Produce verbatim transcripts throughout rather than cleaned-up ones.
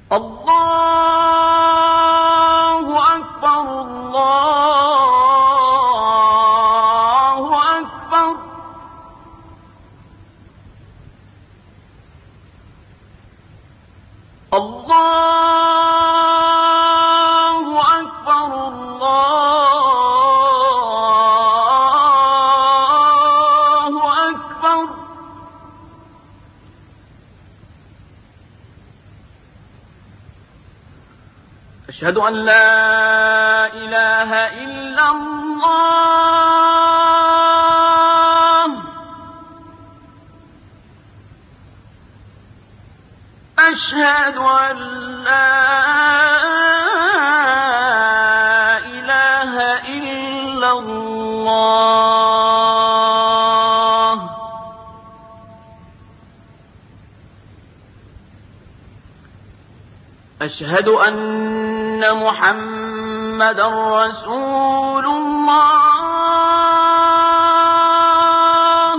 الله أكبر الله أكبر الله أكبر الله أكبر. أشهد أن لا إله إلا الله. أشهد أن لا إله إلا الله. أشهد أن محمدًا رسول الله.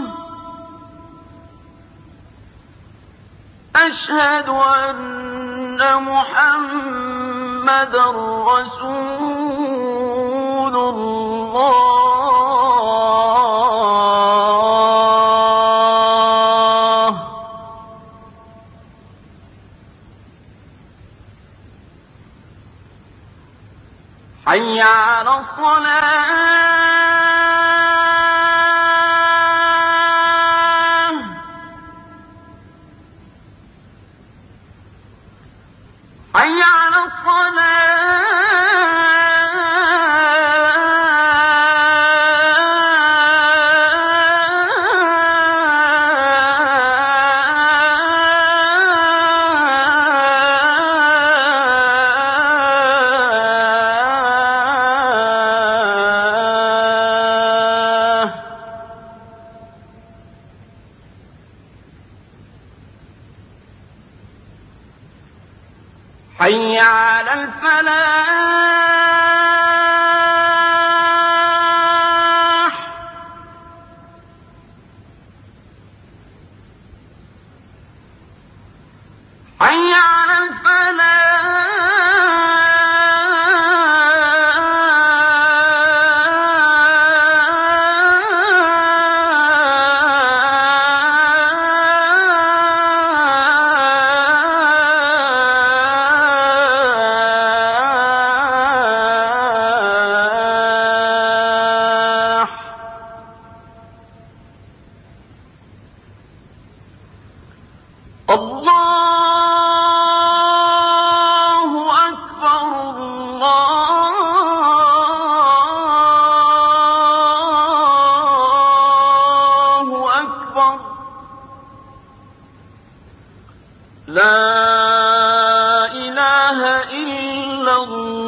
أشهد أن محمدًا رسول الله. حي على الصلاة. حي على حي على الفلاح. حي على الله أكبر الله أكبر. لا إله إلا الله.